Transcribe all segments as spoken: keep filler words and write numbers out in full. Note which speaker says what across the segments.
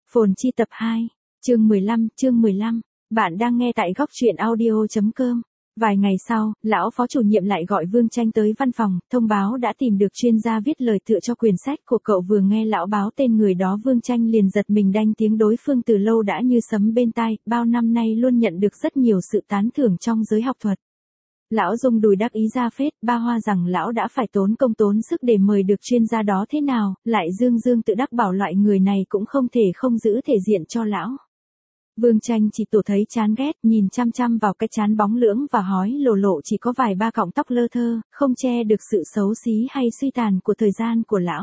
Speaker 1: Phồn chi tập hai, chương mười lăm, chương mười lăm. Bạn đang nghe tại góc truyện audio chấm com. Vài ngày sau, lão phó chủ nhiệm lại gọi Vương Tranh tới văn phòng, thông báo đã tìm được chuyên gia viết lời tựa cho quyển sách của cậu. Vừa nghe lão báo tên người đó, Vương Tranh liền giật mình, đanh tiếng đối phương từ lâu đã như sấm bên tai, bao năm nay luôn nhận được rất nhiều sự tán thưởng trong giới học thuật. Lão rung đùi đắc ý ra phết, ba hoa rằng lão đã phải tốn công tốn sức để mời được chuyên gia đó thế nào, lại dương dương tự đắc bảo loại người này cũng không thể không giữ thể diện cho lão. Vương Tranh chỉ tổ thấy chán ghét, nhìn chăm chăm vào cái trán bóng lưỡng và hói lồ lộ chỉ có vài ba cọng tóc lơ thơ, không che được sự xấu xí hay suy tàn của thời gian của lão.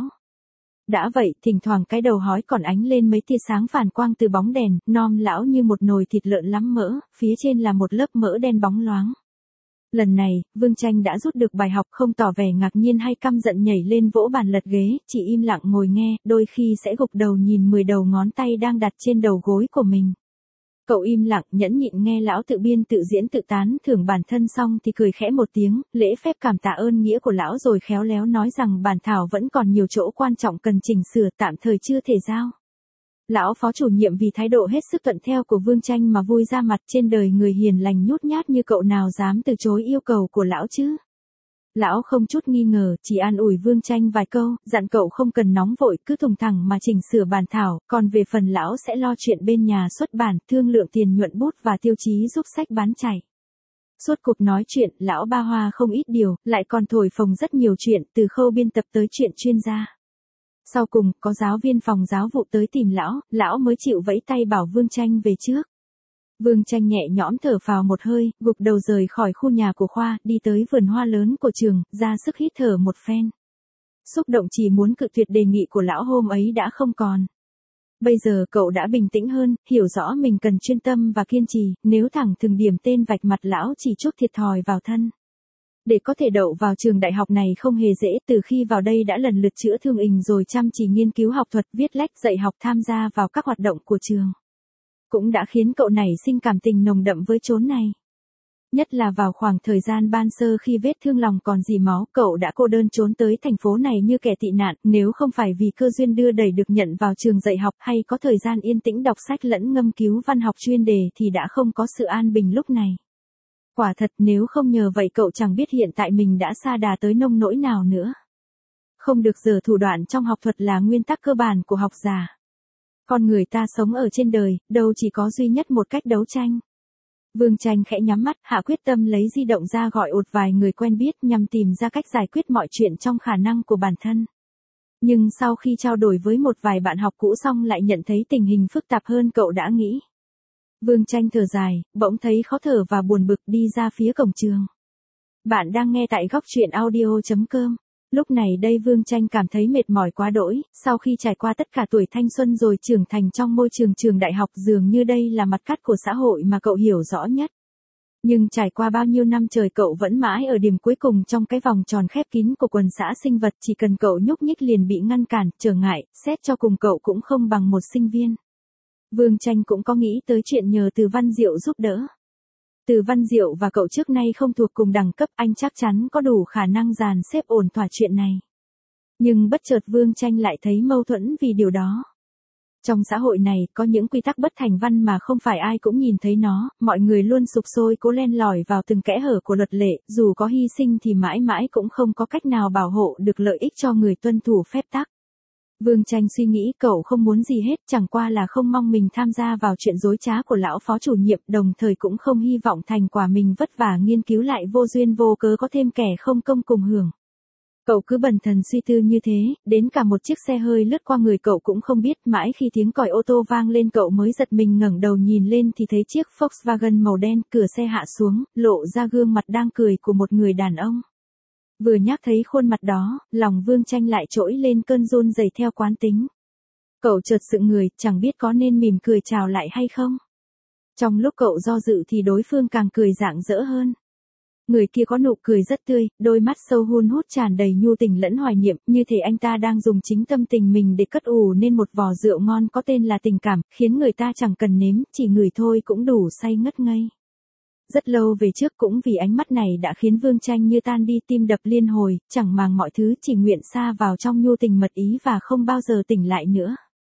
Speaker 1: Đã vậy, thỉnh thoảng cái đầu hói còn ánh lên mấy tia sáng phản quang từ bóng đèn, nom lão như một nồi thịt lợn lắm mỡ, phía trên là một lớp mỡ đen bóng loáng. Lần này, Vương Tranh đã rút được bài học, không tỏ vẻ ngạc nhiên hay căm giận nhảy lên vỗ bàn lật ghế, chỉ im lặng ngồi nghe, đôi khi sẽ gục đầu nhìn mười đầu ngón tay đang đặt trên đầu gối của mình. Cậu im lặng nhẫn nhịn nghe lão tự biên tự diễn tự tán thưởng bản thân xong thì cười khẽ một tiếng, lễ phép cảm tạ ơn nghĩa của lão rồi khéo léo nói rằng bản thảo vẫn còn nhiều chỗ quan trọng cần chỉnh sửa, tạm thời chưa thể giao. Lão phó chủ nhiệm vì thái độ hết sức thuận theo của Vương Tranh mà vui ra mặt, trên đời người hiền lành nhút nhát như cậu nào dám từ chối yêu cầu của lão chứ. Lão không chút nghi ngờ, chỉ an ủi Vương Tranh vài câu, dặn cậu không cần nóng vội, cứ thùng thẳng mà chỉnh sửa bản thảo, còn về phần lão sẽ lo chuyện bên nhà xuất bản, thương lượng tiền nhuận bút và tiêu chí giúp sách bán chạy. Suốt cuộc nói chuyện, lão ba hoa không ít điều, lại còn thổi phồng rất nhiều chuyện, từ khâu biên tập tới chuyện chuyên gia. Sau cùng, có giáo viên phòng giáo vụ tới tìm lão, lão mới chịu vẫy tay bảo Vương Tranh về trước. Vương Tranh nhẹ nhõm thở phào một hơi, gục đầu rời khỏi khu nhà của khoa, đi tới vườn hoa lớn của trường, ra sức hít thở một phen. Xúc động chỉ muốn cự tuyệt đề nghị của lão hôm ấy đã không còn. Bây giờ cậu đã bình tĩnh hơn, hiểu rõ mình cần chuyên tâm và kiên trì, nếu thẳng thừng điểm tên vạch mặt lão chỉ chuốc thiệt thòi vào thân. Để có thể đậu vào trường đại học này không hề dễ, từ khi vào đây đã lần lượt chữa thương ình rồi chăm chỉ nghiên cứu học thuật, viết lách, dạy học, tham gia vào các hoạt động của trường. Cũng đã khiến cậu nảy sinh cảm tình nồng đậm với chốn này. Nhất là vào khoảng thời gian ban sơ khi vết thương lòng còn dì máu, cậu đã cô đơn trốn tới thành phố này như kẻ tị nạn, nếu không phải vì cơ duyên đưa đẩy được nhận vào trường dạy học hay có thời gian yên tĩnh đọc sách lẫn ngâm cứu văn học chuyên đề thì đã không có sự an bình lúc này. Quả thật nếu không nhờ vậy cậu chẳng biết hiện tại mình đã sa đà tới nông nỗi nào nữa. Không được giở thủ đoạn trong học thuật là nguyên tắc cơ bản của học giả. Con người ta sống ở trên đời, đâu chỉ có duy nhất một cách đấu tranh. Vương Tranh khẽ nhắm mắt, hạ quyết tâm lấy di động ra gọi một vài người quen biết nhằm tìm ra cách giải quyết mọi chuyện trong khả năng của bản thân. Nhưng sau khi trao đổi với một vài bạn học cũ xong lại nhận thấy tình hình phức tạp hơn cậu đã nghĩ. Vương Tranh thở dài, bỗng thấy khó thở và buồn bực đi ra phía cổng trường. Bạn đang nghe tại góc truyện audio chấm com. Lúc này đây Vương Tranh cảm thấy mệt mỏi quá đỗi, sau khi trải qua tất cả tuổi thanh xuân rồi trưởng thành trong môi trường trường đại học, dường như đây là mặt cắt của xã hội mà cậu hiểu rõ nhất. Nhưng trải qua bao nhiêu năm trời cậu vẫn mãi ở điểm cuối cùng trong cái vòng tròn khép kín của quần xã sinh vật, chỉ cần cậu nhúc nhích liền bị ngăn cản, trở ngại, xét cho cùng cậu cũng không bằng một sinh viên. Vương Tranh cũng có nghĩ tới chuyện nhờ Từ Văn Diệu giúp đỡ. Từ Văn Diệu và cậu trước nay không thuộc cùng đẳng cấp, anh chắc chắn có đủ khả năng dàn xếp ổn thỏa chuyện này. Nhưng bất chợt Vương Tranh lại thấy mâu thuẫn vì điều đó. Trong xã hội này, có những quy tắc bất thành văn mà không phải ai cũng nhìn thấy nó, mọi người luôn sục sôi cố len lỏi vào từng kẽ hở của luật lệ, dù có hy sinh thì mãi mãi cũng không có cách nào bảo hộ được lợi ích cho người tuân thủ phép tắc. Vương Tranh suy nghĩ cậu không muốn gì hết, chẳng qua là không mong mình tham gia vào chuyện dối trá của lão phó chủ nhiệm, đồng thời cũng không hy vọng thành quả mình vất vả nghiên cứu lại vô duyên vô cớ có thêm kẻ không công cùng hưởng. Cậu cứ bần thần suy tư như thế, đến cả một chiếc xe hơi lướt qua người cậu cũng không biết, mãi khi tiếng còi ô tô vang lên cậu mới giật mình ngẩng đầu nhìn lên thì thấy chiếc Volkswagen màu đen, cửa xe hạ xuống, lộ ra gương mặt đang cười của một người đàn ông. Vừa nhắc thấy khuôn mặt đó, lòng Vương Tranh lại trỗi lên cơn run rẩy theo quán tính. Cậu chợt sững người, chẳng biết có nên mỉm cười chào lại hay không. Trong lúc cậu do dự thì đối phương càng cười rạng rỡ hơn. Người kia có nụ cười rất tươi, đôi mắt sâu hun hút tràn đầy nhu tình lẫn hoài niệm, như thể anh ta đang dùng chính tâm tình mình để cất ủ nên một vò rượu ngon có tên là tình cảm, khiến người ta chẳng cần nếm, chỉ ngửi thôi cũng đủ say ngất ngây. Rất lâu về trước cũng vì ánh mắt này đã khiến Vương Tranh như tan đi, tim đập liên hồi, chẳng màng mọi thứ, chỉ nguyện sa vào trong nhu tình mật ý và không bao giờ tỉnh lại nữa.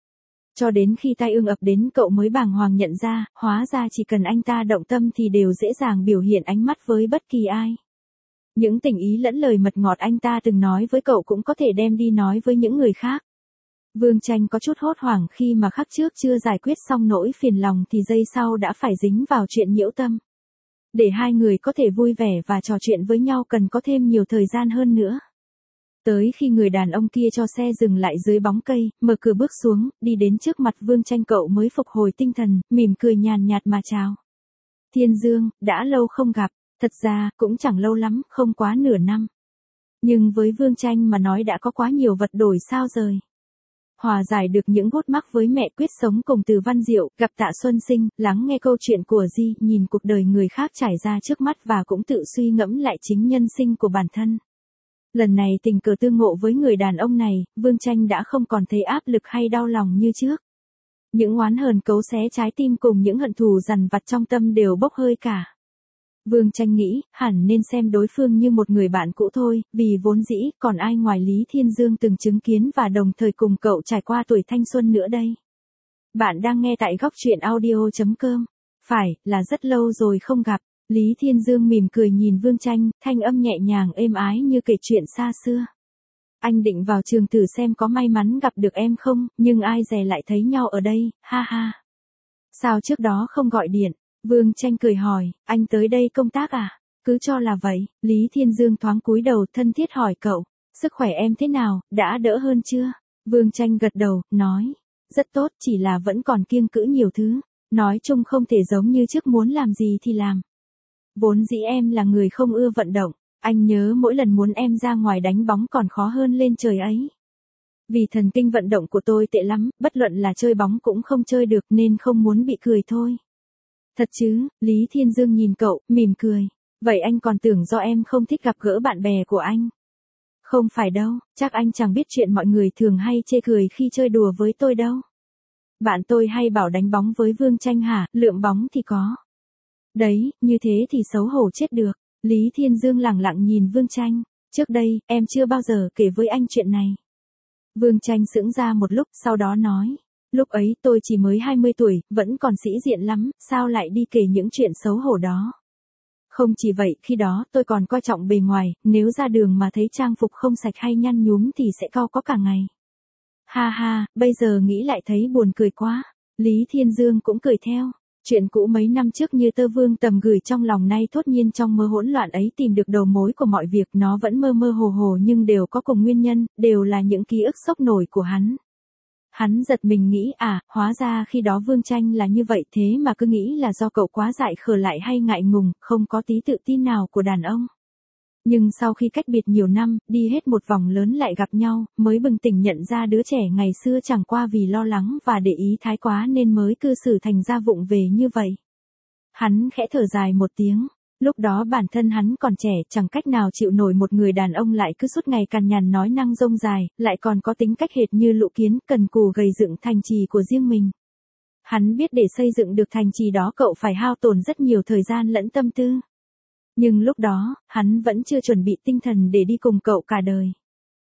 Speaker 1: Cho đến khi tai ương ập đến cậu mới bàng hoàng nhận ra, hóa ra chỉ cần anh ta động tâm thì đều dễ dàng biểu hiện ánh mắt với bất kỳ ai. Những tình ý lẫn lời mật ngọt anh ta từng nói với cậu cũng có thể đem đi nói với những người khác. Vương Tranh có chút hốt hoảng khi mà khắc trước chưa giải quyết xong nỗi phiền lòng thì giây sau đã phải dính vào chuyện nhiễu tâm. Để hai người có thể vui vẻ và trò chuyện với nhau cần có thêm nhiều thời gian hơn nữa. Tới khi người đàn ông kia cho xe dừng lại dưới bóng cây, mở cửa bước xuống, đi đến trước mặt Vương Tranh cậu mới phục hồi tinh thần, mỉm cười nhàn nhạt mà chào. Thiên Dương, đã lâu không gặp, thật ra, cũng chẳng lâu lắm, không quá nửa năm. Nhưng với Vương Tranh mà nói đã có quá nhiều vật đổi sao rời. Hòa giải được những gút mắc với mẹ, quyết sống cùng Từ Văn Diệu, gặp Tạ Xuân Sinh, lắng nghe câu chuyện của Di, nhìn cuộc đời người khác trải ra trước mắt và cũng tự suy ngẫm lại chính nhân sinh của bản thân. Lần này tình cờ tương ngộ với người đàn ông này, Vương Tranh đã không còn thấy áp lực hay đau lòng như trước. Những oán hờn cấu xé trái tim cùng những hận thù dằn vặt trong tâm đều bốc hơi cả. Vương Tranh nghĩ, hẳn nên xem đối phương như một người bạn cũ thôi, vì vốn dĩ, còn ai ngoài Lý Thiên Dương từng chứng kiến và đồng thời cùng cậu trải qua tuổi thanh xuân nữa đây. Bạn đang nghe tại góc truyện audio chấm com. Phải, là rất lâu rồi không gặp. Lý Thiên Dương mỉm cười nhìn Vương Tranh, thanh âm nhẹ nhàng êm ái như kể chuyện xa xưa. Anh định vào trường thử xem có may mắn gặp được em không, nhưng ai dè lại thấy nhau ở đây, ha ha. Sao trước đó không gọi điện? Vương Tranh cười hỏi, anh tới đây công tác à? Cứ cho là vậy. Lý Thiên Dương thoáng cúi đầu thân thiết hỏi cậu, sức khỏe em thế nào, đã đỡ hơn chưa? Vương Tranh gật đầu, nói, rất tốt, chỉ là vẫn còn kiêng cữ nhiều thứ. Nói chung không thể giống như trước muốn làm gì thì làm. Vốn dĩ em là người không ưa vận động, anh nhớ mỗi lần muốn em ra ngoài đánh bóng còn khó hơn lên trời ấy. Vì thần kinh vận động của tôi tệ lắm, bất luận là chơi bóng cũng không chơi được nên không muốn bị cười thôi. Thật chứ? Lý Thiên Dương nhìn cậu, mỉm cười. Vậy anh còn tưởng do em không thích gặp gỡ bạn bè của anh. Không phải đâu, chắc anh chẳng biết chuyện mọi người thường hay chê cười khi chơi đùa với tôi đâu. Bạn tôi hay bảo đánh bóng với Vương Tranh hả, lượm bóng thì có. Đấy, như thế thì xấu hổ chết được. Lý Thiên Dương lẳng lặng nhìn Vương Tranh. Trước đây, em chưa bao giờ kể với anh chuyện này. Vương Tranh sững ra một lúc, sau đó nói. Lúc ấy tôi chỉ mới hai mươi tuổi, vẫn còn sĩ diện lắm, sao lại đi kể những chuyện xấu hổ đó. Không chỉ vậy, khi đó tôi còn coi trọng bề ngoài, nếu ra đường mà thấy trang phục không sạch hay nhăn nhúm thì sẽ cau có cả ngày. Ha ha, bây giờ nghĩ lại thấy buồn cười quá. Lý Thiên Dương cũng cười theo. Chuyện cũ mấy năm trước như tơ vương tầm gửi trong lòng nay thốt nhiên trong mơ hỗn loạn ấy tìm được đầu mối của mọi việc, nó vẫn mơ mơ hồ hồ nhưng đều có cùng nguyên nhân, đều là những ký ức sốc nổi của hắn. Hắn giật mình nghĩ à, hóa ra khi đó Vương Tranh là như vậy, thế mà cứ nghĩ là do cậu quá dại khờ lại hay ngại ngùng, không có tí tự tin nào của đàn ông. Nhưng sau khi cách biệt nhiều năm, đi hết một vòng lớn lại gặp nhau, mới bừng tỉnh nhận ra đứa trẻ ngày xưa chẳng qua vì lo lắng và để ý thái quá nên mới cư xử thành ra vụng về như vậy. Hắn khẽ thở dài một tiếng. Lúc đó bản thân hắn còn trẻ, chẳng cách nào chịu nổi một người đàn ông lại cứ suốt ngày cằn nhằn nói năng rông dài, lại còn có tính cách hệt như lũ kiến, cần cù gầy dựng thành trì của riêng mình. Hắn biết để xây dựng được thành trì đó cậu phải hao tổn rất nhiều thời gian lẫn tâm tư. Nhưng lúc đó, hắn vẫn chưa chuẩn bị tinh thần để đi cùng cậu cả đời.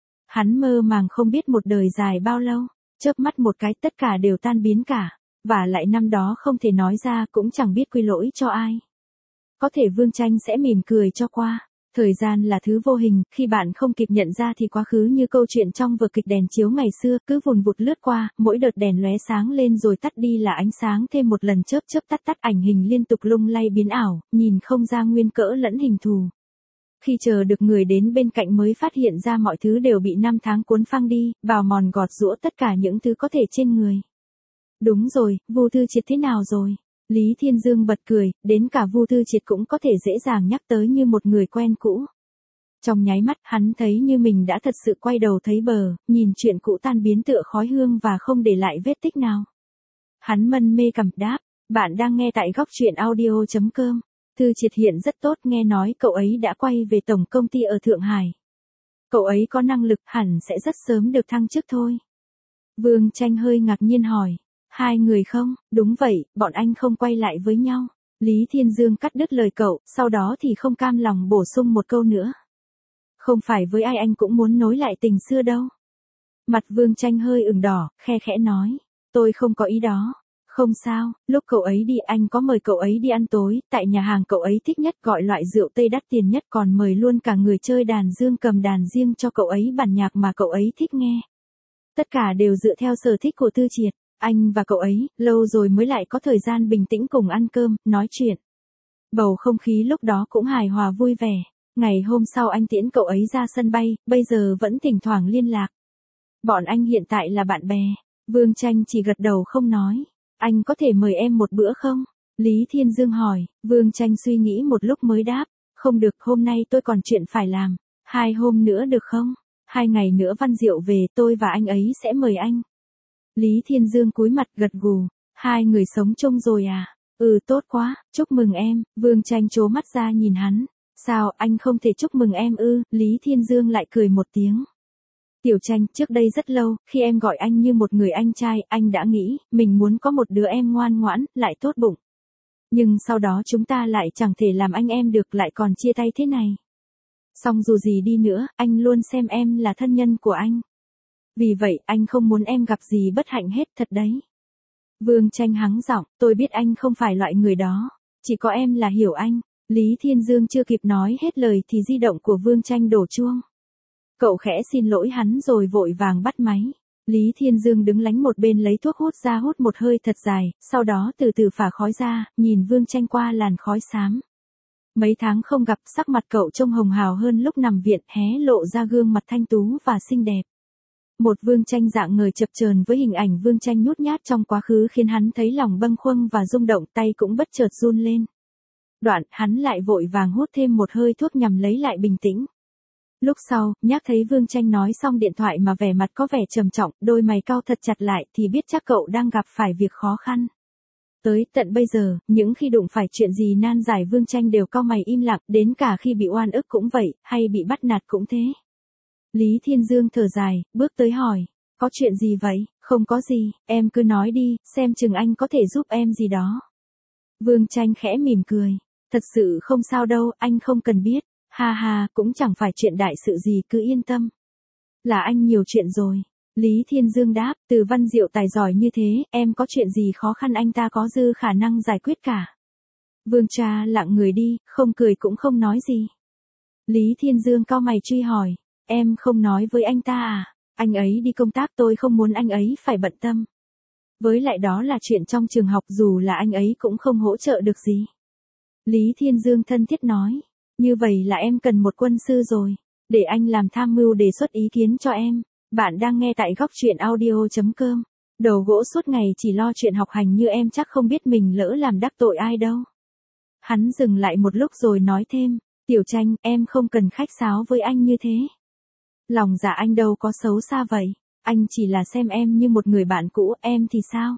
Speaker 1: Hắn mơ màng không biết một đời dài bao lâu, chớp mắt một cái tất cả đều tan biến cả, và lại năm đó không thể nói ra cũng chẳng biết quy lỗi cho ai. Có thể Vương Tranh sẽ mỉm cười cho qua. Thời gian là thứ vô hình, khi bạn không kịp nhận ra thì quá khứ như câu chuyện trong vở kịch đèn chiếu ngày xưa, cứ vùn vụt lướt qua, mỗi đợt đèn lóe sáng lên rồi tắt đi là ánh sáng thêm một lần chớp chớp tắt tắt, ảnh hình liên tục lung lay biến ảo, nhìn không ra nguyên cỡ lẫn hình thù. Khi chờ được người đến bên cạnh mới phát hiện ra mọi thứ đều bị năm tháng cuốn phăng đi, bào mòn gọt giũa tất cả những thứ có thể trên người. Đúng rồi, Vu Thư Triệt thế nào rồi? Lý Thiên Dương bật cười, đến cả Vu Thư Triệt cũng có thể dễ dàng nhắc tới như một người quen cũ. Trong nháy mắt hắn thấy như mình đã thật sự quay đầu thấy bờ, nhìn chuyện cũ tan biến tựa khói hương và không để lại vết tích nào. Hắn mân mê cằm đáp, bạn đang nghe tại góc truyện audio chấm com. Thư Triệt hiện rất tốt, nghe nói cậu ấy đã quay về tổng công ty ở Thượng Hải. Cậu ấy có năng lực, hẳn sẽ rất sớm được thăng chức thôi. Vương Tranh hơi ngạc nhiên hỏi. Hai người không? Đúng vậy, bọn anh không quay lại với nhau. Lý Thiên Dương cắt đứt lời cậu, sau đó thì không cam lòng bổ sung một câu nữa. Không phải với ai anh cũng muốn nối lại tình xưa đâu. Mặt Vương Tranh hơi ửng đỏ, khe khẽ nói. tôi không có ý đó. Không sao, lúc cậu ấy đi anh có mời cậu ấy đi ăn tối, tại nhà hàng cậu ấy thích nhất, gọi loại rượu Tây đắt tiền nhất, còn mời luôn cả người chơi đàn dương cầm đàn riêng cho cậu ấy bản nhạc mà cậu ấy thích nghe. Tất cả đều dựa theo sở thích của Tư Triệt. Anh và cậu ấy, lâu rồi mới lại có thời gian bình tĩnh cùng ăn cơm, nói chuyện. Bầu không khí lúc đó cũng hài hòa vui vẻ. Ngày hôm sau anh tiễn cậu ấy ra sân bay, bây giờ vẫn thỉnh thoảng liên lạc. Bọn anh hiện tại là bạn bè. Vương Tranh chỉ gật đầu không nói. Anh có thể mời em một bữa không? Lý Thiên Dương hỏi. Vương Tranh suy nghĩ một lúc mới đáp. Không được, hôm nay tôi còn chuyện phải làm. Hai hôm nữa được không? Hai ngày nữa Văn Diệu về, tôi và anh ấy sẽ mời anh. Lý Thiên Dương cúi mặt gật gù. Hai người sống chung rồi à? Ừ, tốt quá, chúc mừng em. Vương Tranh trố mắt ra nhìn hắn. Sao, anh không thể chúc mừng em ư? Lý Thiên Dương lại cười một tiếng. Tiểu Tranh, trước đây rất lâu, khi em gọi anh như một người anh trai, anh đã nghĩ, mình muốn có một đứa em ngoan ngoãn, lại tốt bụng. Nhưng sau đó chúng ta lại chẳng thể làm anh em được, lại còn chia tay thế này. Song dù gì đi nữa, anh luôn xem em là thân nhân của anh. Vì vậy, anh không muốn em gặp gì bất hạnh hết, thật đấy. Vương Tranh hắng giọng, tôi biết anh không phải loại người đó. Chỉ có em là hiểu anh. Lý Thiên Dương chưa kịp nói hết lời thì di động của Vương Tranh đổ chuông. Cậu khẽ xin lỗi hắn rồi vội vàng bắt máy. Lý Thiên Dương đứng lánh một bên lấy thuốc hút ra hút một hơi thật dài, sau đó từ từ phả khói ra, nhìn Vương Tranh qua làn khói xám. Mấy tháng không gặp, sắc mặt cậu trông hồng hào hơn lúc nằm viện, hé lộ ra gương mặt thanh tú và xinh đẹp. Một Vương Tranh dạng người chập chờn với hình ảnh Vương Tranh nhút nhát trong quá khứ khiến hắn thấy lòng bâng khuâng và rung động, tay cũng bất chợt run lên. Đoạn, hắn lại vội vàng hút thêm một hơi thuốc nhằm lấy lại bình tĩnh. Lúc sau, nhắc thấy Vương Tranh nói xong điện thoại mà vẻ mặt có vẻ trầm trọng, đôi mày cau thật chặt lại thì biết chắc cậu đang gặp phải việc khó khăn. Tới tận bây giờ, những khi đụng phải chuyện gì nan giải Vương Tranh đều cau mày im lặng, đến cả khi bị oan ức cũng vậy, hay bị bắt nạt cũng thế. Lý Thiên Dương thở dài, bước tới hỏi, có chuyện gì vậy? Không có gì, em cứ nói đi, xem chừng anh có thể giúp em gì đó. Vương Tranh khẽ mỉm cười, thật sự không sao đâu, anh không cần biết. Ha ha, cũng chẳng phải chuyện đại sự gì, cứ yên tâm. Là anh nhiều chuyện rồi. Lý Thiên Dương đáp, Từ Văn Diệu tài giỏi như thế, em có chuyện gì khó khăn anh ta có dư khả năng giải quyết cả. Vương Tra lặng người đi, không cười cũng không nói gì. Lý Thiên Dương cau mày truy hỏi, em không nói với anh ta à? Anh ấy đi công tác, tôi không muốn anh ấy phải bận tâm. Với lại đó là chuyện trong trường học, dù là anh ấy cũng không hỗ trợ được gì. Lý Thiên Dương thân thiết nói. Như vậy là em cần một quân sư rồi. Để anh làm tham mưu đề xuất ý kiến cho em. Bạn đang nghe tại góc truyện audio chấm com. Đầu gỗ suốt ngày chỉ lo chuyện học hành như em chắc không biết mình lỡ làm đắc tội ai đâu. Hắn dừng lại một lúc rồi nói thêm. Tiểu Tranh, em không cần khách sáo với anh như thế. Lòng dạ anh đâu có xấu xa vậy. Anh chỉ là xem em như một người bạn cũ, em thì sao?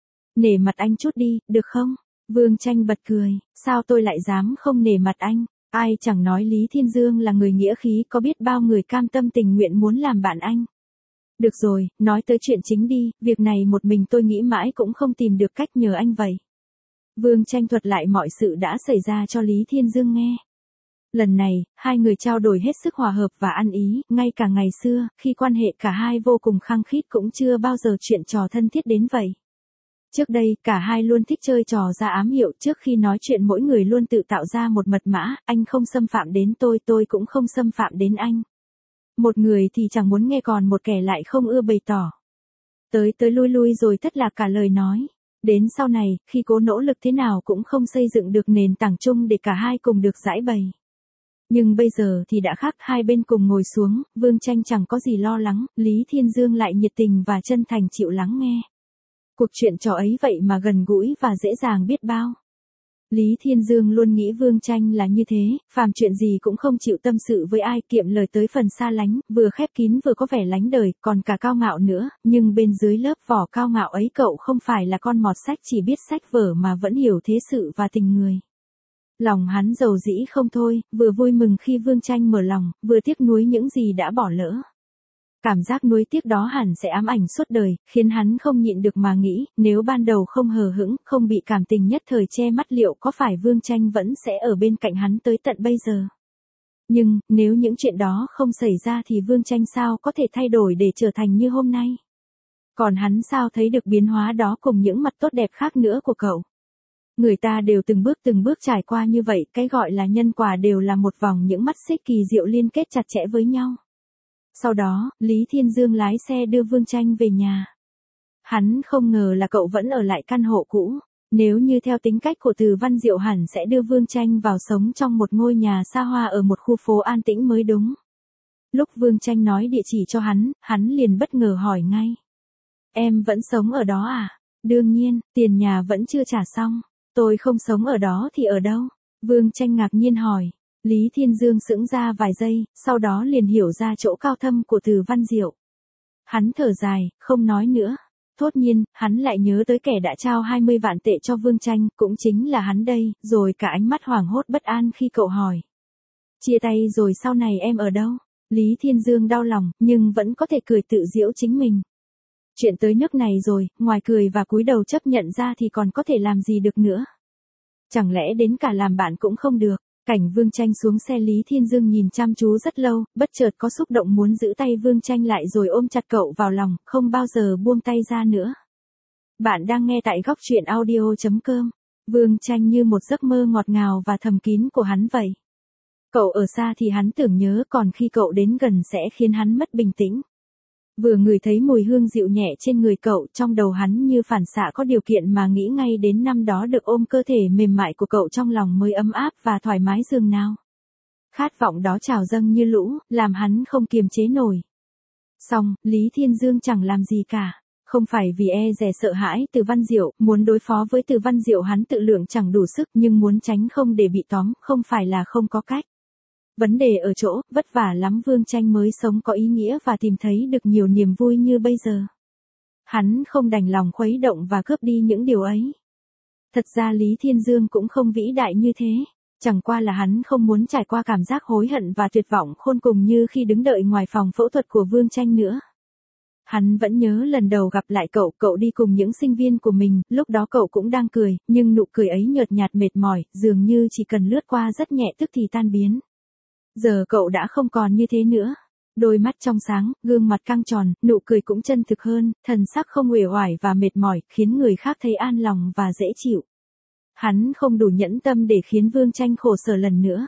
Speaker 1: Nể mặt anh chút đi, được không? Vương Tranh bật cười. Sao tôi lại dám không nể mặt anh? Ai chẳng nói Lý Thiên Dương là người nghĩa khí, có biết bao người cam tâm tình nguyện muốn làm bạn anh. Được rồi, nói tới chuyện chính đi, việc này một mình tôi nghĩ mãi cũng không tìm được cách nhờ anh vậy. Vương Tranh thuật lại mọi sự đã xảy ra cho Lý Thiên Dương nghe. Lần này, hai người trao đổi hết sức hòa hợp và ăn ý, ngay cả ngày xưa, khi quan hệ cả hai vô cùng khăng khít cũng chưa bao giờ chuyện trò thân thiết đến vậy. Trước đây, cả hai luôn thích chơi trò ra ám hiệu, trước khi nói chuyện mỗi người luôn tự tạo ra một mật mã, anh không xâm phạm đến tôi, tôi cũng không xâm phạm đến anh. Một người thì chẳng muốn nghe còn một kẻ lại không ưa bày tỏ. Tới tới lui lui rồi thất lạc cả lời nói. Đến sau này, khi cố nỗ lực thế nào cũng không xây dựng được nền tảng chung để cả hai cùng được giải bày. Nhưng bây giờ thì đã khác, hai bên cùng ngồi xuống, Vương Tranh chẳng có gì lo lắng, Lý Thiên Dương lại nhiệt tình và chân thành chịu lắng nghe. Cuộc chuyện trò ấy vậy mà gần gũi và dễ dàng biết bao. Lý Thiên Dương luôn nghĩ Vương Tranh là như thế, phàm chuyện gì cũng không chịu tâm sự với ai, kiệm lời tới phần xa lánh, vừa khép kín vừa có vẻ lánh đời, còn cả cao ngạo nữa, nhưng bên dưới lớp vỏ cao ngạo ấy cậu không phải là con mọt sách chỉ biết sách vở mà vẫn hiểu thế sự và tình người. Lòng hắn dầu dĩ không thôi, vừa vui mừng khi Vương Tranh mở lòng, vừa tiếc nuối những gì đã bỏ lỡ. Cảm giác nuối tiếc đó hẳn sẽ ám ảnh suốt đời, khiến hắn không nhịn được mà nghĩ, nếu ban đầu không hờ hững, không bị cảm tình nhất thời che mắt liệu có phải Vương Tranh vẫn sẽ ở bên cạnh hắn tới tận bây giờ. Nhưng, nếu những chuyện đó không xảy ra thì Vương Tranh sao có thể thay đổi để trở thành như hôm nay. Còn hắn sao thấy được biến hóa đó cùng những mặt tốt đẹp khác nữa của cậu. Người ta đều từng bước từng bước trải qua như vậy, cái gọi là nhân quả đều là một vòng những mắt xích kỳ diệu liên kết chặt chẽ với nhau. Sau đó, Lý Thiên Dương lái xe đưa Vương Tranh về nhà. Hắn không ngờ là cậu vẫn ở lại căn hộ cũ. Nếu như theo tính cách của Từ Văn Diệu hẳn sẽ đưa Vương Tranh vào sống trong một ngôi nhà xa hoa ở một khu phố an tĩnh mới đúng. Lúc Vương Tranh nói địa chỉ cho hắn, hắn liền bất ngờ hỏi ngay. Em vẫn sống ở đó à? Đương nhiên, tiền nhà vẫn chưa trả xong. Tôi không sống ở đó thì ở đâu? Vương Tranh ngạc nhiên hỏi. Lý Thiên Dương sững ra vài giây, sau đó liền hiểu ra chỗ cao thâm của Từ Văn Diệu. Hắn thở dài, không nói nữa. Thốt nhiên, hắn lại nhớ tới kẻ đã trao hai mươi vạn tệ cho Vương Tranh, cũng chính là hắn đây, rồi cả ánh mắt hoảng hốt bất an khi cậu hỏi. Chia tay rồi sau này em ở đâu? Lý Thiên Dương đau lòng, nhưng vẫn có thể cười tự giễu chính mình. Chuyện tới nước này rồi, ngoài cười và cúi đầu chấp nhận ra thì còn có thể làm gì được nữa. Chẳng lẽ đến cả làm bạn cũng không được. Cảnh Vương Tranh xuống xe, Lý Thiên Dương nhìn chăm chú rất lâu, bất chợt có xúc động muốn giữ tay Vương Tranh lại rồi ôm chặt cậu vào lòng, không bao giờ buông tay ra nữa. Bạn đang nghe tại góc truyện audio chấm com. Vương Tranh như một giấc mơ ngọt ngào và thầm kín của hắn vậy. Cậu ở xa thì hắn tưởng nhớ, còn khi cậu đến gần sẽ khiến hắn mất bình tĩnh. Vừa ngửi thấy mùi hương dịu nhẹ trên người cậu, trong đầu hắn như phản xạ có điều kiện mà nghĩ ngay đến năm đó được ôm cơ thể mềm mại của cậu trong lòng mới ấm áp và thoải mái dường nào. Khát vọng đó trào dâng như lũ, làm hắn không kiềm chế nổi. Xong, Lý Thiên Dương chẳng làm gì cả. Không phải vì e dè sợ hãi Từ Văn Diệu, muốn đối phó với Từ Văn Diệu hắn tự lượng chẳng đủ sức, nhưng muốn tránh không để bị tóm, không phải là không có cách. Vấn đề ở chỗ, vất vả lắm Vương Tranh mới sống có ý nghĩa và tìm thấy được nhiều niềm vui như bây giờ. Hắn không đành lòng khuấy động và cướp đi những điều ấy. Thật ra Lý Thiên Dương cũng không vĩ đại như thế. Chẳng qua là hắn không muốn trải qua cảm giác hối hận và tuyệt vọng khôn cùng như khi đứng đợi ngoài phòng phẫu thuật của Vương Tranh nữa. Hắn vẫn nhớ lần đầu gặp lại cậu, cậu đi cùng những sinh viên của mình, lúc đó cậu cũng đang cười, nhưng nụ cười ấy nhợt nhạt mệt mỏi, dường như chỉ cần lướt qua rất nhẹ tức thì tan biến. Giờ cậu đã không còn như thế nữa. Đôi mắt trong sáng, gương mặt căng tròn, nụ cười cũng chân thực hơn, thần sắc không uể oải và mệt mỏi, khiến người khác thấy an lòng và dễ chịu. Hắn không đủ nhẫn tâm để khiến Vương Tranh khổ sở lần nữa.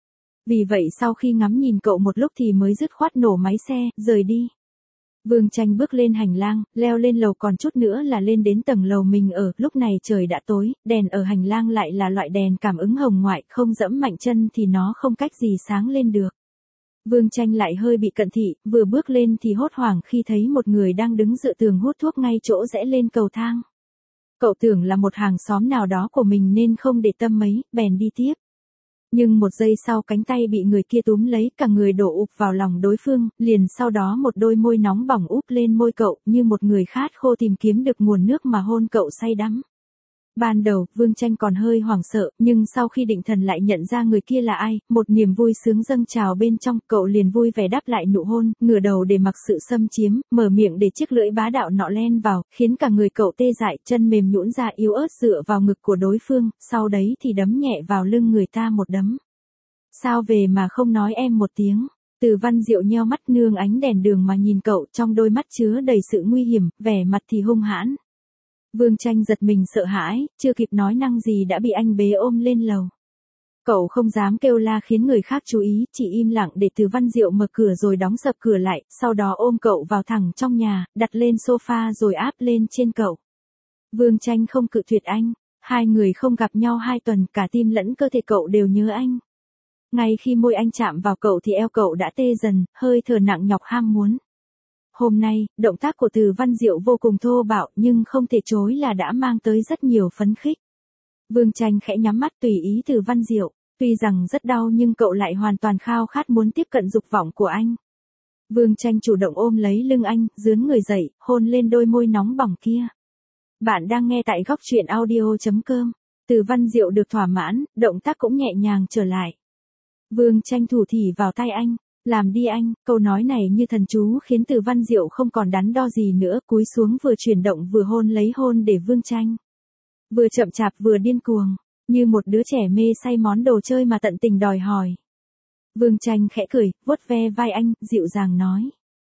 Speaker 1: Vì vậy sau khi ngắm nhìn cậu một lúc thì mới dứt khoát nổ máy xe, rời đi. Vương Tranh bước lên hành lang, leo lên lầu, còn chút nữa là lên đến tầng lầu mình ở, lúc này trời đã tối, đèn ở hành lang lại là loại đèn cảm ứng hồng ngoại, không dẫm mạnh chân thì nó không cách gì sáng lên được. Vương Tranh lại hơi bị cận thị, vừa bước lên thì hốt hoảng khi thấy một người đang đứng dựa tường hút thuốc ngay chỗ rẽ lên cầu thang. Cậu tưởng là một hàng xóm nào đó của mình nên không để tâm mấy, bèn đi tiếp. Nhưng một giây sau cánh tay bị người kia túm lấy, cả người đổ ụp vào lòng đối phương, liền sau đó một đôi môi nóng bỏng úp lên môi cậu, như một người khát khô tìm kiếm được nguồn nước mà hôn cậu say đắm. Ban đầu, Vương Tranh còn hơi hoảng sợ, nhưng sau khi định thần lại nhận ra người kia là ai, một niềm vui sướng dâng trào bên trong, cậu liền vui vẻ đáp lại nụ hôn, ngửa đầu để mặc sự xâm chiếm, mở miệng để chiếc lưỡi bá đạo nọ len vào, khiến cả người cậu tê dại, chân mềm nhũn ra yếu ớt dựa vào ngực của đối phương, sau đấy thì đấm nhẹ vào lưng người ta một đấm. Sao về mà không nói em một tiếng? Từ Văn Diệu nheo mắt nương ánh đèn đường mà nhìn cậu, trong đôi mắt chứa đầy sự nguy hiểm, vẻ mặt thì hung hãn. Vương Tranh giật mình sợ hãi, chưa kịp nói năng gì đã bị anh bế ôm lên lầu. Cậu không dám kêu la khiến người khác chú ý, chỉ im lặng để Từ Văn Diệu mở cửa rồi đóng sập cửa lại, sau đó ôm cậu vào thẳng trong nhà, đặt lên sofa rồi áp lên trên cậu. Vương Tranh không cự tuyệt anh, hai người không gặp nhau hai tuần, cả tim lẫn cơ thể cậu đều nhớ anh. Ngay khi môi anh chạm vào cậu thì eo cậu đã tê dần, hơi thở nặng nhọc ham muốn. Hôm nay, động tác của Từ Văn Diệu vô cùng thô bạo nhưng không thể chối là đã mang tới rất nhiều phấn khích. Vương Tranh khẽ nhắm mắt tùy ý Từ Văn Diệu, tuy rằng rất đau nhưng cậu lại hoàn toàn khao khát muốn tiếp cận dục vọng của anh. Vương Tranh chủ động ôm lấy lưng anh, dướn người dậy, hôn lên đôi môi nóng bỏng kia. Bạn đang nghe tại góc truyện audio chấm com. Từ Văn Diệu được thỏa mãn, động tác cũng nhẹ nhàng trở lại. Vương Tranh thủ thỉ vào tay anh. Làm đi anh, câu nói này như thần chú khiến Từ Văn Diệu không còn đắn đo gì nữa, cúi xuống vừa chuyển động vừa hôn lấy hôn để Vương Tranh. Vừa chậm chạp vừa điên cuồng, như một đứa trẻ mê say món đồ chơi mà tận tình đòi hỏi. Vương Tranh khẽ cười, vuốt ve vai anh, dịu dàng nói.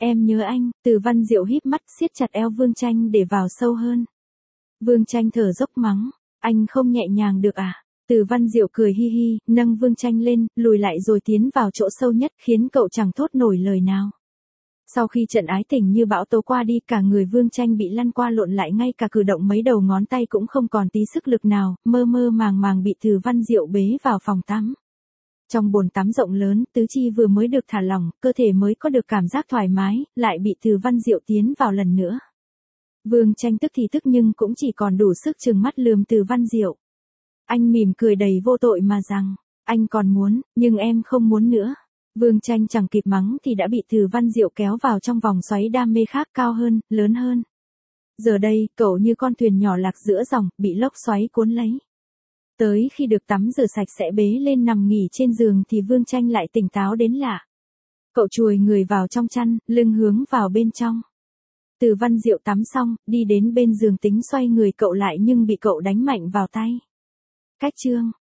Speaker 1: Em nhớ anh, Từ Văn Diệu híp mắt siết chặt eo Vương Tranh để vào sâu hơn. Vương Tranh thở dốc mắng, anh không nhẹ nhàng được à? Từ Văn Diệu cười hi hi, nâng Vương Tranh lên, lùi lại rồi tiến vào chỗ sâu nhất khiến cậu chẳng thốt nổi lời nào. Sau khi trận ái tình như bão tố qua đi, cả người Vương Tranh bị lăn qua lộn lại, ngay cả cử động mấy đầu ngón tay cũng không còn tí sức lực nào, mơ mơ màng màng bị Từ Văn Diệu bế vào phòng tắm. Trong bồn tắm rộng lớn, tứ chi vừa mới được thả lỏng, cơ thể mới có được cảm giác thoải mái, lại bị Từ Văn Diệu tiến vào lần nữa. Vương Tranh tức thì tức nhưng cũng chỉ còn đủ sức trừng mắt lườm Từ Văn Diệu. Anh mỉm cười đầy vô tội mà rằng, anh còn muốn, nhưng em không muốn nữa. Vương Tranh chẳng kịp mắng thì đã bị Từ Văn Diệu kéo vào trong vòng xoáy đam mê khác, cao hơn, lớn hơn. Giờ đây, cậu như con thuyền nhỏ lạc giữa dòng, bị lốc xoáy cuốn lấy. Tới khi được tắm rửa sạch sẽ bế lên nằm nghỉ trên giường thì Vương Tranh lại tỉnh táo đến lạ. Cậu chùi người vào trong chăn, lưng hướng vào bên trong. Từ Văn Diệu tắm xong, đi đến bên giường tính xoay người cậu lại nhưng bị cậu đánh mạnh vào tay. Cách chương